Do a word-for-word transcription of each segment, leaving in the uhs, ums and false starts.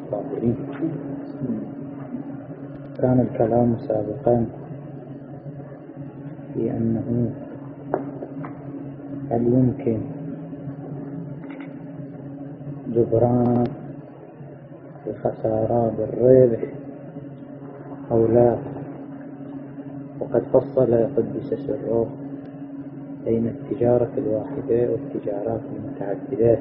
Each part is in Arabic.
الصابرين. كان الكلام سابقا في أنه هل يمكن جبران الخسارة بالربح أو لا، وقد فصل قدس سره بين التجارة الواحدة والتجارات المتعددة،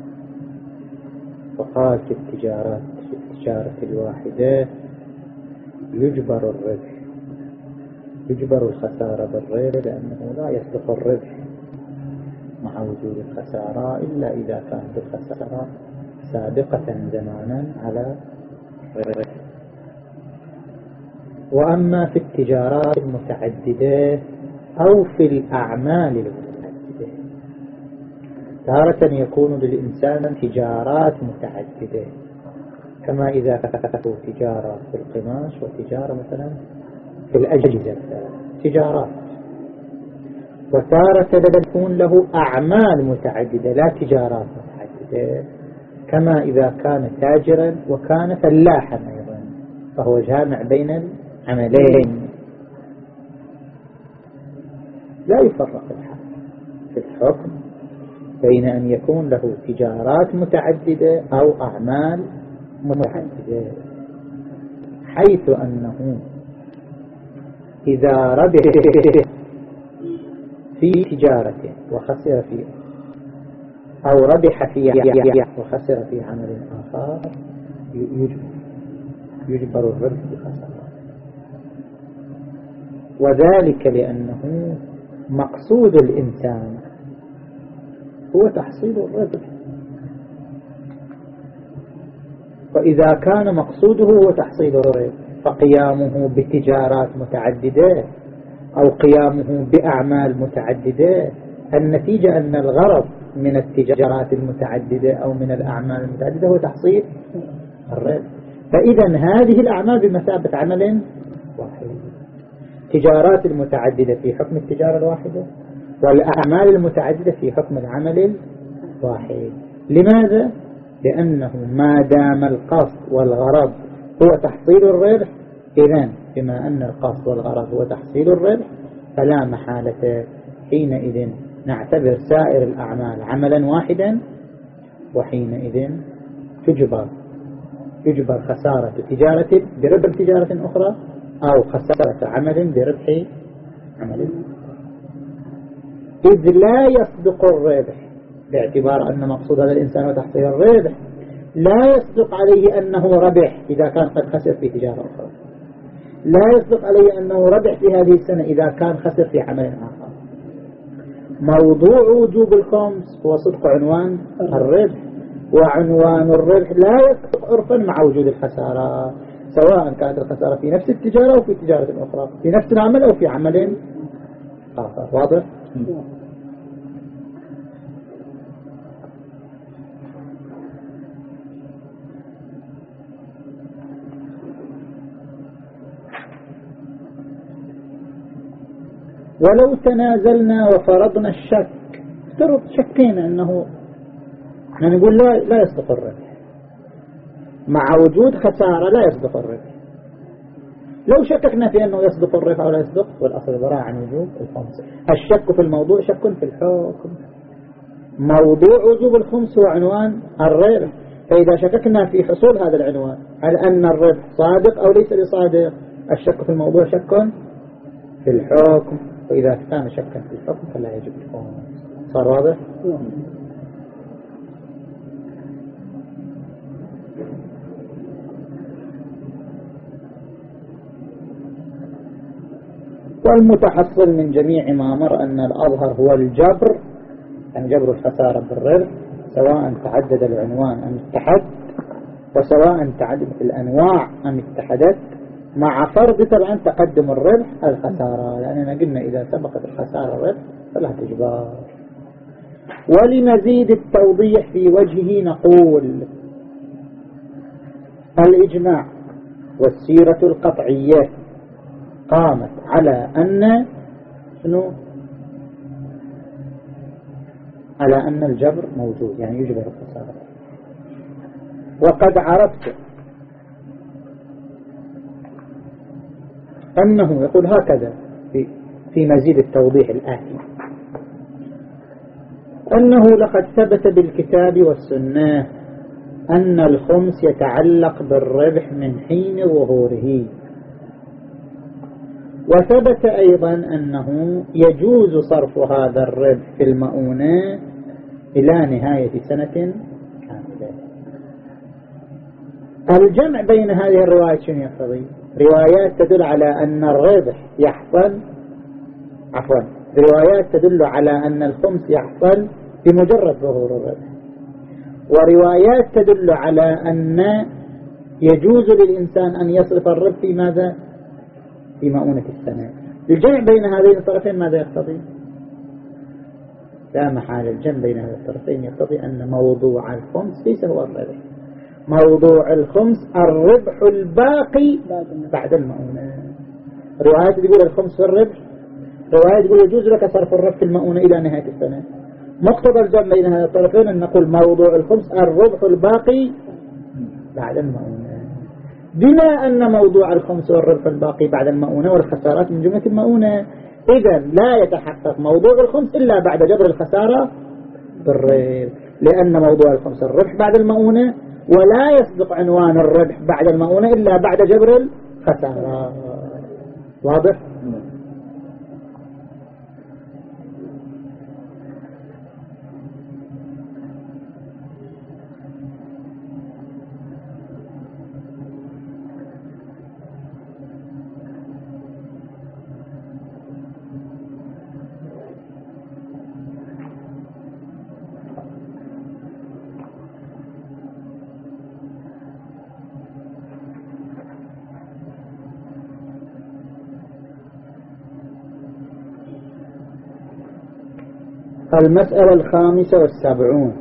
فقال في التجارات في التجارة الواحدة يجبر الربح، يجبر الخسارة بالربح، لأنه لا يصدق الربح مع وجود الخسارة إلا إذا كانت الخسارة سابقة زمانا على الربح. وأما في التجارات المتعددة أو في الأعمال المتعددة، تارة يكون للإنسان تجارات متعددة، كما إذا كانت تجارة في القماش وتجارة مثلا في الأجهزة تجارات، وتارة تكون له أعمال متعددة لا تجارات متعددة، كما إذا كان تاجرا وكان فلاحا أيضا، فهو جامع بين العملين. لا يفرق الحق في الحكم بين أن يكون له تجارات متعددة أو أعمال متعددة، حيث أنه إذا ربح في تجارة وخسر في أو ربح في وخسر في عمل آخر يجبر يجبر الربح بخسارة، وذلك لأنه مقصود الإنسان هو تحصيل الربح، وإذا كان مقصوده هو تحصيل الربح فقيامه بتجارات متعددة أو قيامه بأعمال متعددة، النتيجة أن الغرض من التجارات المتعددة أو من الأعمال المتعددة هو تحصيل الربح. فإذا هذه الأعمال بمثابة عمل واحد، التجارات المتعددة في حكم التجارة الواحدة، والأعمال المتعددة في حكم العمل الواحد. لماذا؟ لأنه ما دام القصد والغرض هو تحصيل الربح، إذن بما أن القصد والغرض هو تحصيل الربح فلا محالة حينئذ نعتبر سائر الأعمال عملا واحدا، وحينئذ تجبر يجبر خسارة تجارة بربح تجارة أخرى أو خسارة عمل بربح عمل، إذ لا يصدق الربح باعتبار أن مقصود هذا الإنسان وتحصيل الربح، لا يصدق عليه أنه ربح إذا كان قد خسر في تجارة أخرى، لا يصدق عليه أنه ربح في هذه السنة إذا كان خسر في عمل آخر. موضوع وجوب الخمس هو صدق عنوان الربح، وعنوان الربح لا يصدق عرفا مع وجود الخسارة، سواء كانت الخسارة في نفس التجارة أو في تجارة أخرى، في نفس العمل أو في عمل آخر. واضح؟ ولو تنازلنا وفرضنا الشك، افترض شكينا أنه يعني نقول لا, لا يصدق الربح، مع وجود خسارة لا يصدق الربح. لو شككنا في أنه يصدق الربح أو لا يصدق، والأصل براء عن وجوب الخمس. الشك في الموضوع شك في الحكم. موضوع وجوب الخمس هو عنوان الربح، فإذا شككنا في حصول هذا العنوان هل أن الربح صادق أو ليس بصادق، الشك في الموضوع شك في الحكم، وإذا كان شكا في الحكم فلا يجب الخمس. صار واضح؟ والمتحصل من جميع ما مر أن الأظهر هو الجبر، أن جبر الخسارة بالربح، سواء تعدد العنوان أم اتحد، وسواء تعددت الأنواع أم اتحدت، مع فرض طبعا تقدم الربح الخسارة، لأننا قلنا إذا سبقت الخسارة الربح فلا تجبر. ولمزيد التوضيح في وجهه نقول الإجماع والسيرة القطعية قامت على أن شنو؟ على أن الجبر موجود، يعني يجبر الخسارة. وقد عرفت أنه يقول هكذا في, في مزيد التوضيح الآتي: أنه لقد ثبت بالكتاب والسنة أن الخمس يتعلق بالربح من حين ظهوره، وثبت أيضا أنه يجوز صرف هذا الربح في المؤونة إلى نهاية سنة كاملة. الجمع بين هذه الروايات شنو يقتضي؟ روايات تدل على أن الربح يحصل عفوا روايات تدل على أن الخمس يحصل بمجرد ظهور الربح، وروايات تدل على أن يجوز للإنسان أن يصرف الربح في ماذا؟ في مؤونة السنة. الجمع بين هذين الطرفين ماذا يقتضي؟ لا محال الجمع بين هذين الطرفين يقتضي أن موضوع الخمس ليس هو الربح، موضوع الخمس الربح الباقي بعد المؤونة. روايات تقول الخمس في الربح، روايات تقول يجوز لك صرف الربح في المؤونة إلى نهاية السنة. مقتضى الجمع بين هذين الطرفين أن نقول موضوع الخمس الربح الباقي بعد المؤونة، بما أن موضوع الخمس والربح الباقي بعد المؤونة والخسارات من جملة المؤونة، إذا لا يتحقق موضوع الخمس إلا بعد جبر الخسارة بالربح، لأن موضوع الخمس الربح بعد المؤونة، ولا يصدق عنوان الربح بعد المؤونة إلا بعد جبر الخسارة. واضح؟ المسألة الخامسة والسبعون: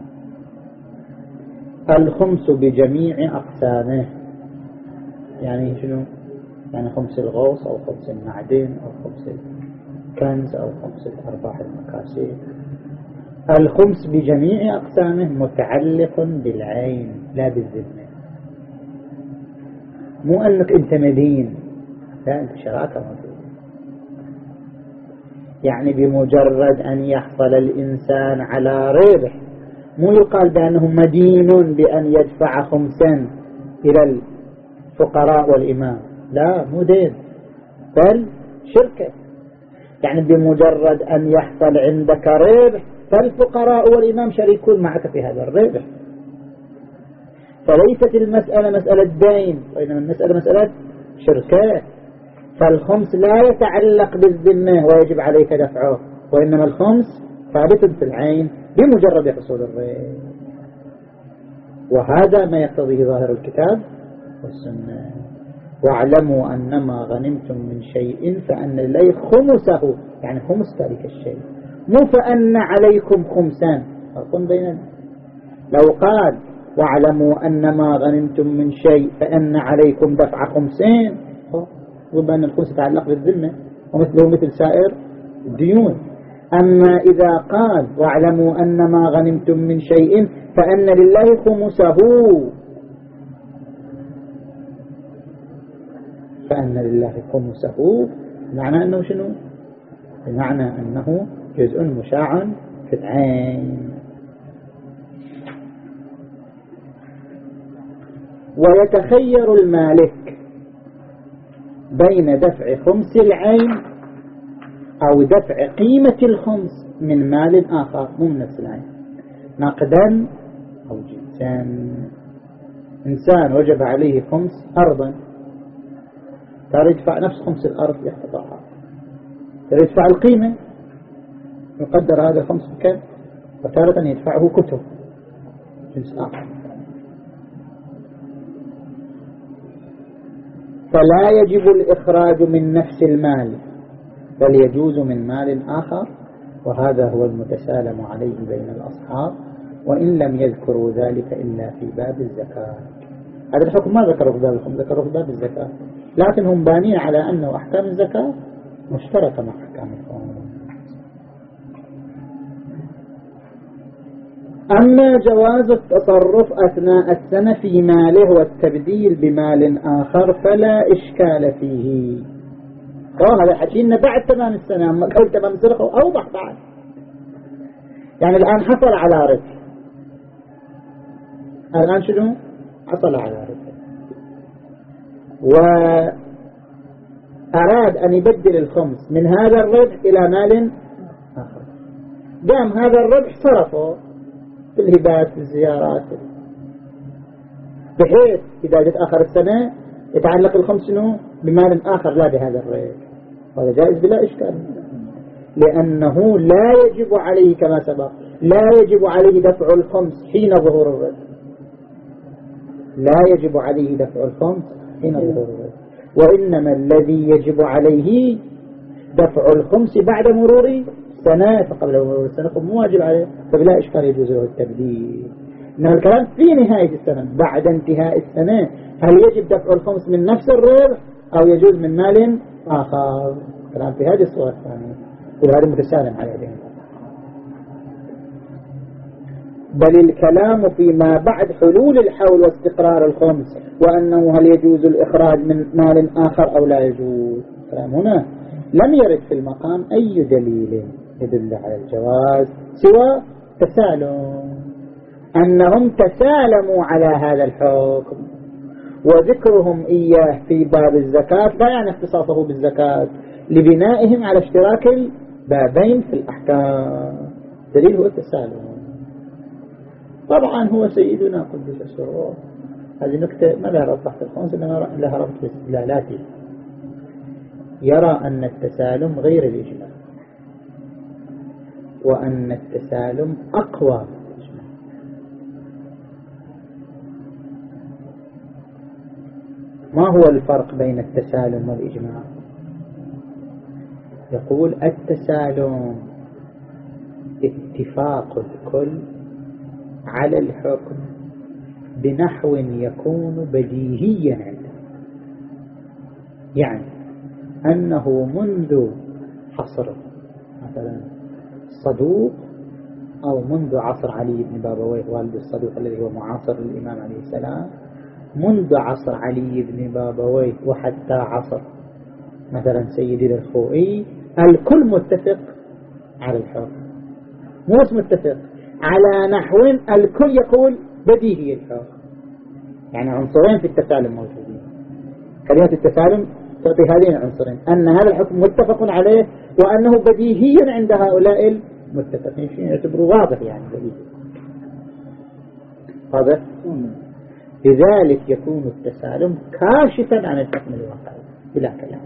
الخمس بجميع أقسامه. يعني شنو؟ يعني خمس الغوص أو خمس المعدن أو خمس الكنز أو خمس الأرباح المكاسب. الخمس بجميع أقسامه متعلق بالعين لا بالذمة، مو أنك أنت مدين، لا، أنت شراكة موجودة. يعني بمجرد أن يحصل الإنسان على ربح، مو يقال بأنه مدين بأن يدفع خمسا إلى الفقراء والإمام، لا، مو دين، بل شركة. يعني بمجرد أن يحصل عندك ربح فالفقراء والإمام شريكون معك في هذا الربح. فليست المسألة مسألة دين، وإنما المسألة مسألة شركة. فالخمس لا يتعلق بالذمة ويجب عليك دفعه، وإنما الخمس ثابت في العين بمجرد حصول الربح. وهذا ما يقتضيه ظاهر الكتاب والسنة: واعلموا أنما غنمتم من شيء فأن لله خمسه، يعني خمس ذلك الشيء، مو فأن عليكم خمسان. فرق بين، لو قال واعلموا أنما غنمتم من شيء فأن عليكم دفع خمسين، وبأن الخمس يتعلق بالذمة ومثله مثل سائر الديون. أما إذا قال واعلموا أنما غنمتم من شيء فأن لله خمسه، فأن لله خمسه معنى أنه شنو؟ بمعنى أنه جزء مشاع في العين. ويتخير المالك بين دفع خمس العين أو دفع قيمة الخمس من مال آخر مو من نفس العين، نقدا أو جنسا. إنسان وجب عليه خمس أرضا، ترى يدفع نفس خمس الأرض يحتضعها، ترى يدفع القيمة يقدر هذا خمس بكم، وتارة يدفعه كتب جنس آخر. فلا يجب الإخراج من نفس المال، بل يجوز من مال آخر، وهذا هو المتسالم عليه بين الأصحاب، وإن لم يذكروا ذلك إلا في باب الزكاة. هذا الحكم ما ذكره في باب الخمس، ذكره في باب الزكاة، لكن هم بانين على أنه أحكام الزكاة مشتركة مع أحكام الخمس. أما جواز التصرف أثناء السنة في ماله والتبديل بمال آخر فلا إشكال فيه، هذا حكينا بعد تمام السنة، أما قبل تمام السنة أوضح بعد. يعني الآن حصل على ربح، الآن شنو حصل على ربح وأراد أن يبدل الخمس من هذا الربح إلى مال آخر، قام هذا الربح صرفه في الهبات في الزيارات، بحيث إذا جت آخر السنة يتعلق الخمس شنو بمال آخر لا بهذا الربح. هذا جائز بلا إشكال، لأنه لا يجب عليه كما سبق، لا يجب عليه دفع الخمس حين ظهور الربح، لا يجب عليه دفع الخمس حين ظهور الربح، وإنما الذي يجب عليه دفع الخمس بعد مرور سنة، فقبل مرور السنة مو واجب عليه، فبلا إشكال يجوز له التبديل. إنما الكلام في نهاية السنة، بعد انتهاء السنة هل يجب دفع الخمس من نفس الربح أو يجوز من مال آخر؟ الكلام في هذه الصورة الثانية، وهذا متسالم عليه. بل الكلام فيما بعد حلول الحول واستقرار الخمس، وأنه هل يجوز الإخراج من مال آخر أو لا يجوز. الكلام هنا لم يرد في المقام أي دليل يدل على الجواز سوى تسالم، أنهم تسالموا على هذا الحكم، وذكرهم إياه في باب الزكاة لا يعني اختصاصه بالزكاة، لبنائهم على اشتراك البابين في الأحكام، دليل هو التسالم. طبعا هو سيدنا قدس السرور، هذه نكتة ما لها ربط تحت الخمس، إنما لها ربط في استدلالاته، يرى أن التسالم غير الإجماع، وأن التسالم أقوى من الإجماع. ما هو الفرق بين التسالم والإجماع؟ يقول التسالم اتفاق الكل على الحكم بنحو يكون بديهيا عنده، يعني أنه منذ عصر مثلا الصدوق أو منذ عصر علي بن بابويه والد الصدوق الذي هو معاصر للإمام عليه السلام، منذ عصر علي بن بابويه وحتى عصر مثلا سيدي الخوئي، الكل متفق على الحكم، مو متفق على نحو الكل يقول بديهي الحكم. يعني عنصرين في التسالم موجودين، كلمة التسالم تعطي هذين العنصرين، أن هذا الحكم متفق عليه وأنه بديهيا عند هؤلاء المتفقين، شيء يعتبره واضح يعني بديهي واضح. لذلك يكون التسالم كاشفا عن الحكم الواقعي بلا كلام.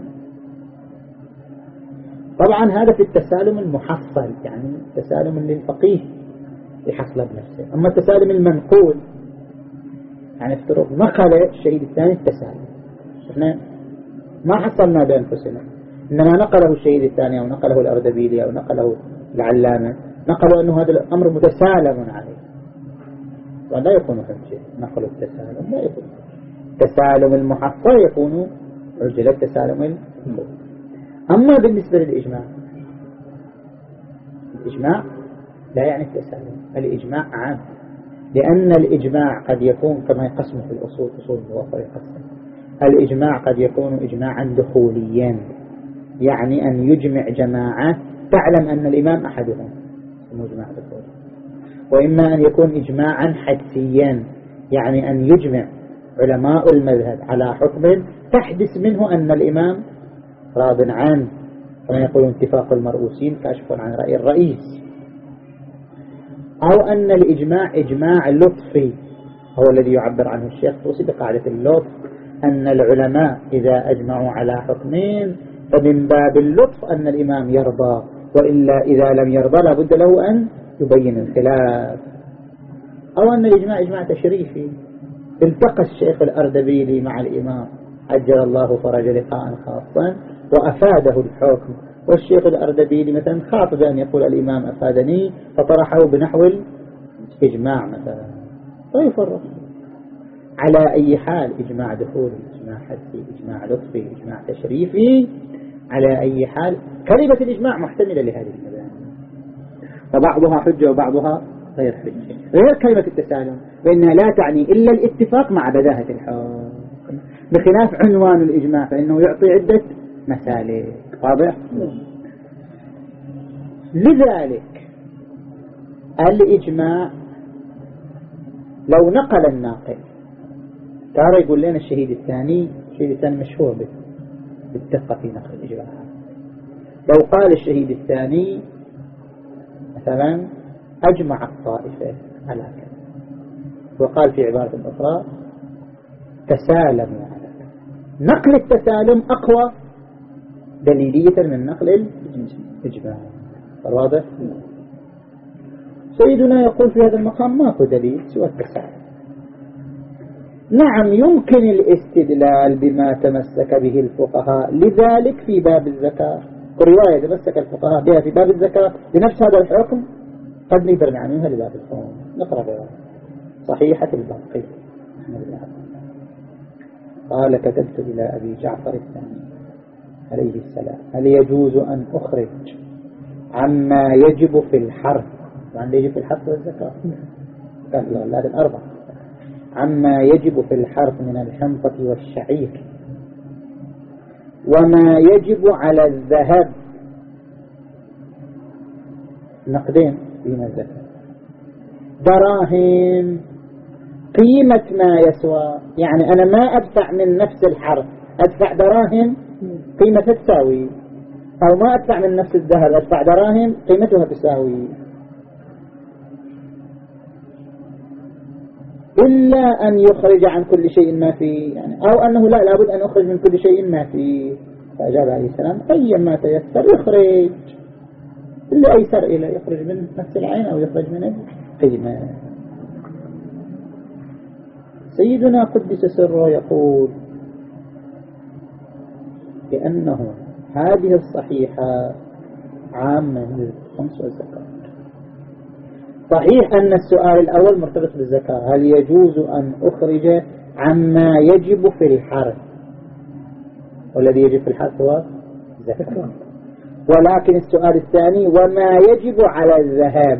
طبعا هذا في التسالم المحصل، يعني التسالم للفقيه يحصل بنفسه. أما التسالم المنقول، يعني افترض نقل الشهيد الثاني التسالم، احنا ما حصلنا بأنفسنا، إنما نقله الشهيد الثاني أو نقله الأردبيلي أو نقله العلامة، نقلوا أنه هذا الأمر متسالم عليه، ولا يكون حجة. نقل التسالم لا يكون تسالم المحصل، يكون عجل التسالم المنقول. أما بالنسبة للإجماع، الإجماع لا يعني التسالم، الإجماع عام، لأن الإجماع قد يكون كما يقسم في الأصول، أصول الموافقة يقسم الإجماع قد يكون إجماعا دخوليا، يعني أن يجمع جماعة تعلم أن الإمام أحدهم مجمع دخول، وإما أن يكون إجماعا حدسيا، يعني أن يجمع علماء المذهب على حكم تحدث منه أن الإمام راض عنه، كما يقولون اتفاق المرؤوسين كاشف عن رأي الرئيس. أو أن الإجماع إجماع لطفي، هو الذي يعبر عنه الشيخ طوسي بقاعدة اللطف، أن العلماء إذا أجمعوا على حكمين فمن باب اللطف أن الإمام يرضى، وإلا إذا لم يرضى لابد له أن يبين الخلاف. أو أن الإجماع إجماع تشريفي، التقى الشيخ الأردبيلي مع الإمام عجل الله فرج لقاء خاصا وأفاده الحكم، والشيخ الأردبيلي مثلا خاف بأن يقول الإمام أفادني فطرحه بنحو الإجماع مثلا، فيفرق. على أي حال إجماع دخولي، إجماع حدثي، إجماع لطفي، إجماع تشريفي، على أي حال كلمة الإجماع محتملة لهذه المباني، فبعضها حجة وبعضها غير حجة، غير كلمة التسالم، وإنها لا تعني إلا الاتفاق مع بداهة الحكم، بخلاف عنوان الإجماع فإنه يعطي عدة مسالك. واضح؟ لذلك الإجماع لو نقل الناقل، ترى يقول لنا الشهيد الثاني، الشهيد الثاني مشهور بالدقة في نقل الإجماع. لو قال الشهيد الثاني مثلا أجمع الطائفة على كذا، وقال في عبارة أخرى تسالموا على كذا، نقل التسالم أقوى دليلية من نقل الإجماع. واضح؟ سيدنا يقول في هذا المقام ماكو دليل سوى التسالم. نعم يمكن الاستدلال بما تمسك به الفقهاء، لذلك في باب الزكاة رواية تمسك الفقهاء بها في باب الزكاة بنفس هذا الحكم قد نقدر نعملها لباب الصوم. نقرأ بها صحيحة الباقي. قال كتبت إلى أبي جعفر الثاني عليه السلام هل يجوز أن أخرج عما يجب في الحرث، وعن يجب في الحرث والزكاة قال لا لا الأربعة، عما يجب في الحرث من الحنطة والشعير، وما يجب على الذهب نقدين قيمة الزكاة، دراهم قيمة ما يسوى، يعني أنا ما أدفع من نفس الحرث، أدفع دراهم قيمتها تساوي، أو ما أدفع من نفس الذهب أدفع دراهم قيمتها تساوي، إلا أن يخرج عن كل شيء ما فيه، يعني أو أنه لا لابد أن يخرج من كل شيء ما فيه. فأجاب عليه السلام أي ما تيسر يخرج، اللي أيسر إليه يخرج من نفس العين أو يخرج من القيمة. سيدنا قدس سره يقول بأنه هذه الصحيحة عامة للخمس والزكاة. صحيح أن السؤال الأول مرتبط بالزكاة، هل يجوز أن أخرج عما يجب في الحرث، والذي يجب في الحرث هو الزكاة، ولكن السؤال الثاني وما يجب على الذهب،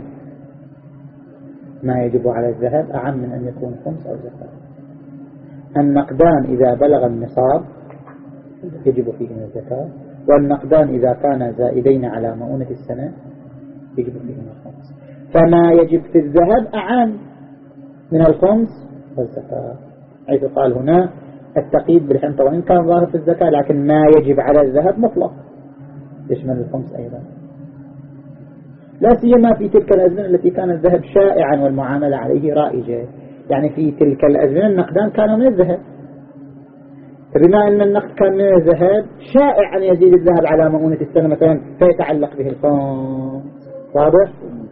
ما يجب على الذهب أعم من أن يكون خمس أو زكاة. النقدان إذا بلغ النصاب يجب فيهما الزكاة، والنقدان إذا كان زائدين على مؤونة السنة يجب فيهما الخمس، فما يجب في الذهب أعم من الخمس والزكاة، حيث قال هنا التقييد بالحنطة وإن كان ظاهر في الزكاة، لكن ما يجب على الذهب مطلق يشمل الخمس أيضا، لا سيما في تلك الأزمنة التي كان الذهب شائعا والمعاملة عليه رائجة. يعني في تلك الأزمنة النقدان كانوا من الذهب، فبما أن النقد كان من الذهب شائع أن يزيد الذهب على مؤونة السنة مثلا فيتعلق به الخمس. واضح؟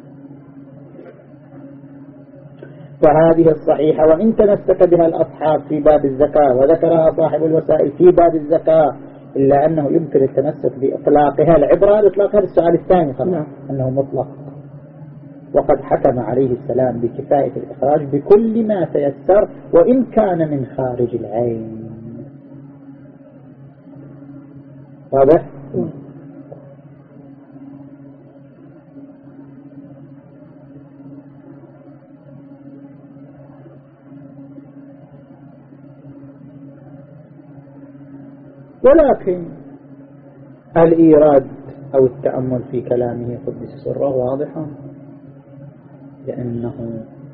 فهذه الصحيحة وإن تمسك بها الأصحاب في باب الزكاة وذكرها صاحب الوسائل في باب الزكاة، إلا أنه يمكن التمسك بإطلاقها، العبرة الإطلاق هذا السؤال الثاني طبعا أنه مطلق، وقد حكم عليه السلام بكفاية الإخراج بكل ما تيسر وإن كان من خارج العين. واضح؟ ولكن الإيراد أو التأمل في كلامه قدس سره واضحا، لأنه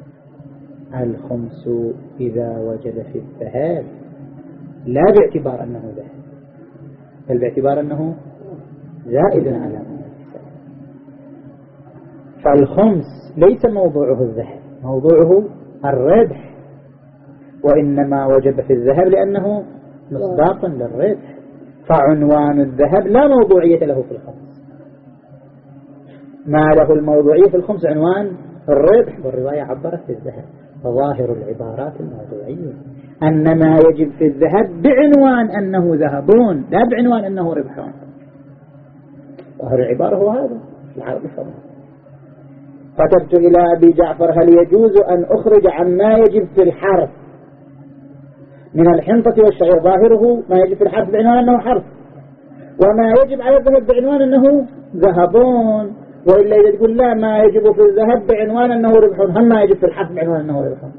الخمس إذا وجد في الذهب لا باعتبار أنه ذهب، بل باعتبار أنه زائد على ما، فالخمس ليس موضوعه الذهب، موضوعه الربح، وإنما وجب في الذهب لأنه مصداقا للربح، فعنوان الذهب لا موضوعية له في الخمس، ما له الموضوعية في الخمس عنوان الربح، والرواية عبرت في الذهب، فظاهر العبارات الموضوعية أن ما يجب في الذهب بعنوان أنه ذهبون لا بعنوان أنه ربحون. ظاهر العبارة هو هذا العربي فضل. كتبت إلى أبي جعفر هل يجوز أن أخرج عن ما يجب في الحرث من الحنطة والشعير، ظاهره ما يجب في الحرث بعنوان أنه حرث، وما يجب على الذهب بعنوان أنه ذهبون، وإلا إذا تقول لا ما يجب في الذهب بعنوان أنه ربحون، هل ما يجب في الحرث بعنوان أنه ربحون؟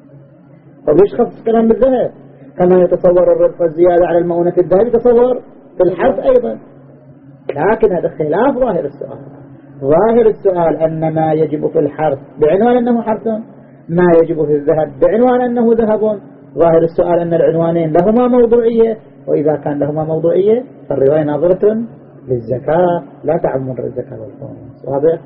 طب ليش خصص كلام بالذهب؟ كما يتصور الربح الزيادة على المؤونة الذهب يتصور في الحرث أيضا، لكن هذا خلاف ظاهر السؤال. ظاهر السؤال أن ما يجب في الحرث بعنوان أنه حرث، ما يجب في الذهب بعنوان أنه ذهب. ظاهر السؤال أن العنوانين لهما موضوعية، وإذا كان لهما موضوعية فالرواية ناظرة للزكاة لا تعم الزكاة والخمس. واضح؟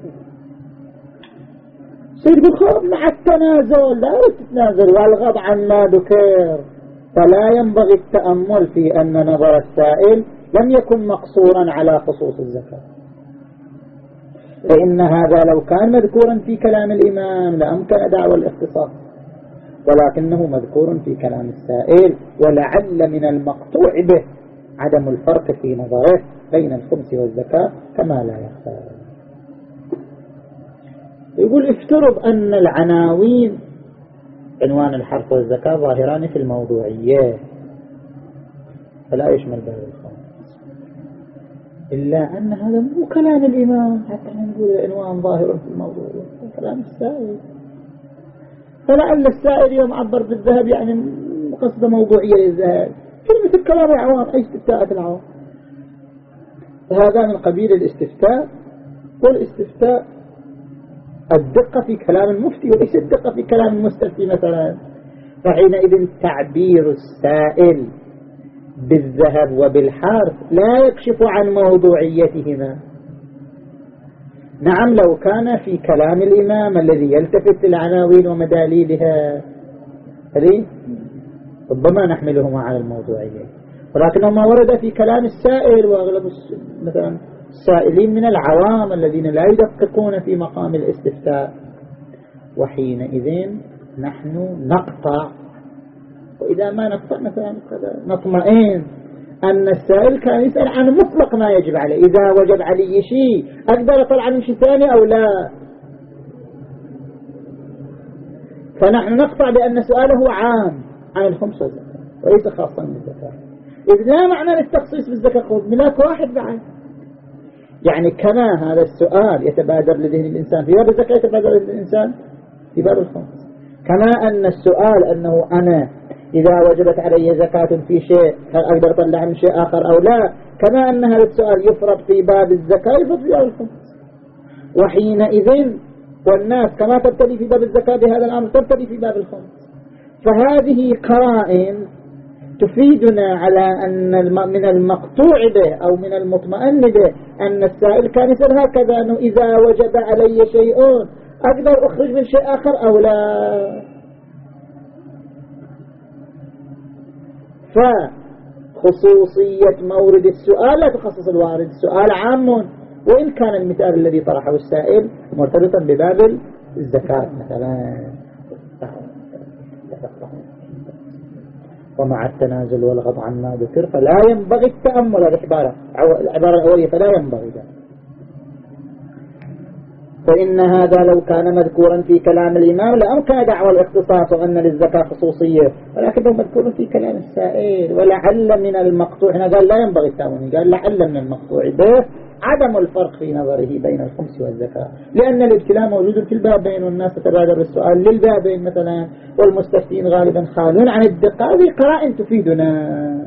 سيد بخور مع التنازل لا تتنازل والغض عن ما ذكر، فلا ينبغي التأمل في أن نظر السائل لم يكن مقصورا على خصوص الزكاة، فإن هذا لو كان مذكورا في كلام الإمام لأمكن دعوى الاختصاص، ولكنه مذكور في كلام السائل، ولعل من المقطوع به عدم الفرق في نظره بين الخمس والزكاة كما لا يخفى. يقول افترض أن العناوين عنوان الحرث والزكاة ظاهران في الموضوعية فلا يشمل باب الخمس، إلا أن هذا مو كلام الإمام حتى نقول العنوان ظاهر في الموضوعية، كلام السائل. فلعل السائل يوم عبر بالذهب يعني قصد موضوعية للذهب، كلمة الكلام العوام أي استفتاءة العوام. هذا من قبيل الاستفتاء، والاستفتاء الدقة في كلام المفتي وليس الدقة في كلام المستفتي مثلا. فحينئذ تعبير السائل بالذهب وبالحرث لا يكشف عن موضوعيتهما. نعم لو كان في كلام الإمام الذي يلتفت للعناوين ومداليلها هذه ربما نحملهما على الموضوعية، ولكنه ما ورد في كلام السائل، وأغلب مثلا السائلين من العوام الذين لا يدققون في مقام الاستفتاء. وحينئذ نحن نقطع، وإذا ما نقطع مثلا نطمئن أن السائل كان يسأل عن مطلق ما يجب عليه، إذا وجب عليه شيء أقدر أطلع عن شيء ثاني أو لا. فنحن نقطع بأن سؤاله عام عن الخمس والزكاة وليس خاصا بالزكاة، إذ لا معنى للتخصيص بالزكاة خذ ملاك واحد بعد. يعني كما هذا السؤال يتبادر لذهن الإنسان في باب الزكاة يتبادر لذهن الإنسان في باب الخمس، كما أن السؤال أنه أنا إذا وجبت علي زكاة في شيء هل أقدر أطلع من شيء آخر أو لا، كما أن هذا السؤال يفرض في باب الزكاة يفرض في باب الخمس. وحينئذ والناس كما تبتدي في باب الزكاة بهذا الأمر تبتدي في باب الخمس. فهذه قرائن تفيدنا على أن من المقطوع به أو من المطمئن به أن السائل كان يسأل هكذا، أنه إذا وجب علي شيء أقدر أخرج من شيء آخر أو لا. فخصوصية مورد السؤال لا تخصص الوارد، السؤال عام، وإن كان المثال الذي طرحه السائل مرتبطا بباب الزكاة مثلا. ومع التنازل والغض عن ما ذكر فلا ينبغي التأمل. العبارة العبارة الأولية فلا ينبغي ده. فإن هذا لو كان مذكورا في كلام الإمام لأمكن دعوى الاختصاص وأن للزكاة خصوصية، ولكنه مذكور في كلام السائل. ولعل من المقطوع، هنا قال لا ينبغي التأمل، قال لعل من المقطوع به عدم الفرق في نظره بين الخمس والزكاة، لأن الابتلاء موجود في البابين والناس تتبادر السؤال للبابين مثلا، والمستفتين غالبا خالون عن الدقة. هذه قرائن تفيدنا.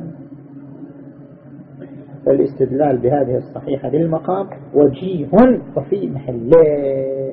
فالاستدلال بهذه الصحيحة للمقام وجيه وفي محله.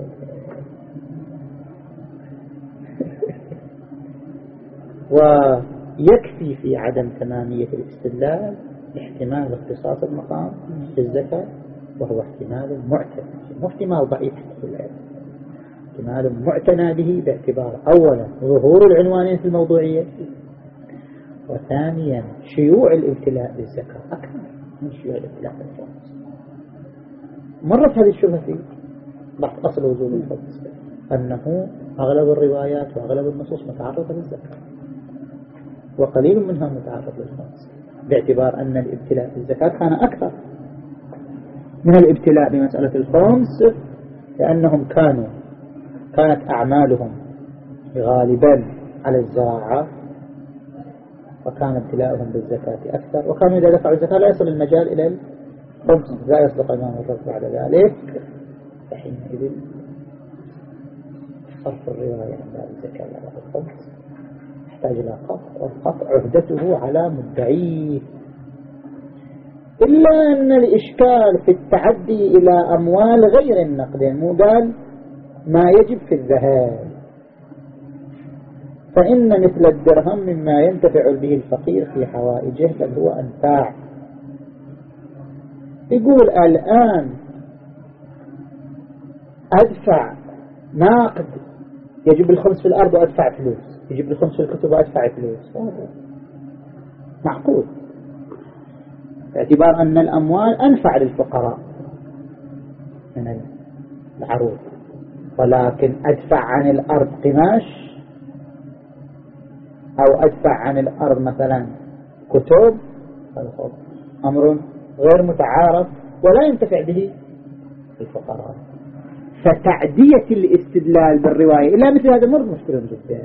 ويكفي في عدم تمامية الاستدلال احتمال اختصاص المقام بالزكاة، وهو احتمال معتنى، مو احتمال ضعيف في العلم، احتمال معتنى به باعتبار أولا ظهور العنوانين في الموضوعية، وثانيا شيوع الابتلاء بالزكاة أكثر من شيوع الابتلاء بالخمس. مرت هذه الشبهة في بحث أصل وجود الخمس أنه أغلب الروايات وأغلب النصوص متعرضة للزكاة وقليل منها متعرض للخمس، باعتبار أن الابتلاء بالزكاة كان أكثر من الابتلاء بمسألة الخمس، لأنهم كانوا كانت أعمالهم غالبا على الزراعة، وكان ابتلاءهم بالزكاة أكثر، وكانوا إذا دفعوا الزكاة لا يصل المجال إلى الخمس، لا يصدق إمام الرب بعد ذلك. فحينئذ صرف الرواية عن باب الزكاة على الخمس يحتاج إلى قطع، والقطع عهدته على مدعيه. إلا أن الإشكال في التعدي إلى أموال غير النقدين، مو قال ما يجب في الذهاب، فإن مثل الدرهم مما ينتفع به الفقير في حوائجه بل هو أنفع. يقول الآن أدفع ناقد يجب الخمس في الأرض وأدفع فلوس، يجب الخمس في الكتب وأدفع فلوس، هذا معقول باعتبار أن الأموال أنفع للفقراء من العروض، ولكن أدفع عن الأرض قماش أو أدفع عن الأرض مثلا كتب، أمر غير متعارف ولا ينتفع به الفقراء. فتعدية الاستدلال بالرواية إلى مثل هذا المرض مشكلة جدا.